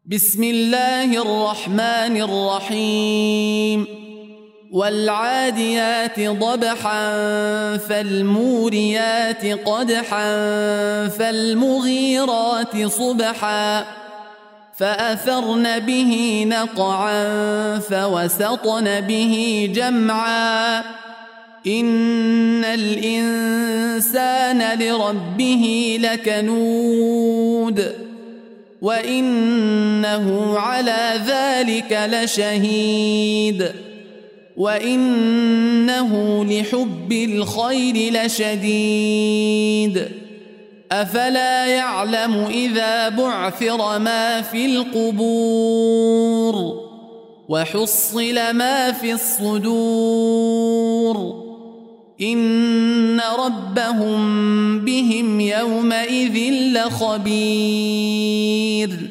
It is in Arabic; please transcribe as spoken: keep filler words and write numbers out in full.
بسم الله الرحمن الرحيم والعاديات ضبحا فالموريات قدحا فالمغيرات صبحا فأثرن به نقعا فوسطن به جمعا إن الإنسان لربه لكنود وإنه على ذلك لشهيد وإنه لحب الخير لشديد أفلا يعلم إذا بعثر ما في القبور وحصل ما في الصدور إن ربهم بهم يومئذ لخبير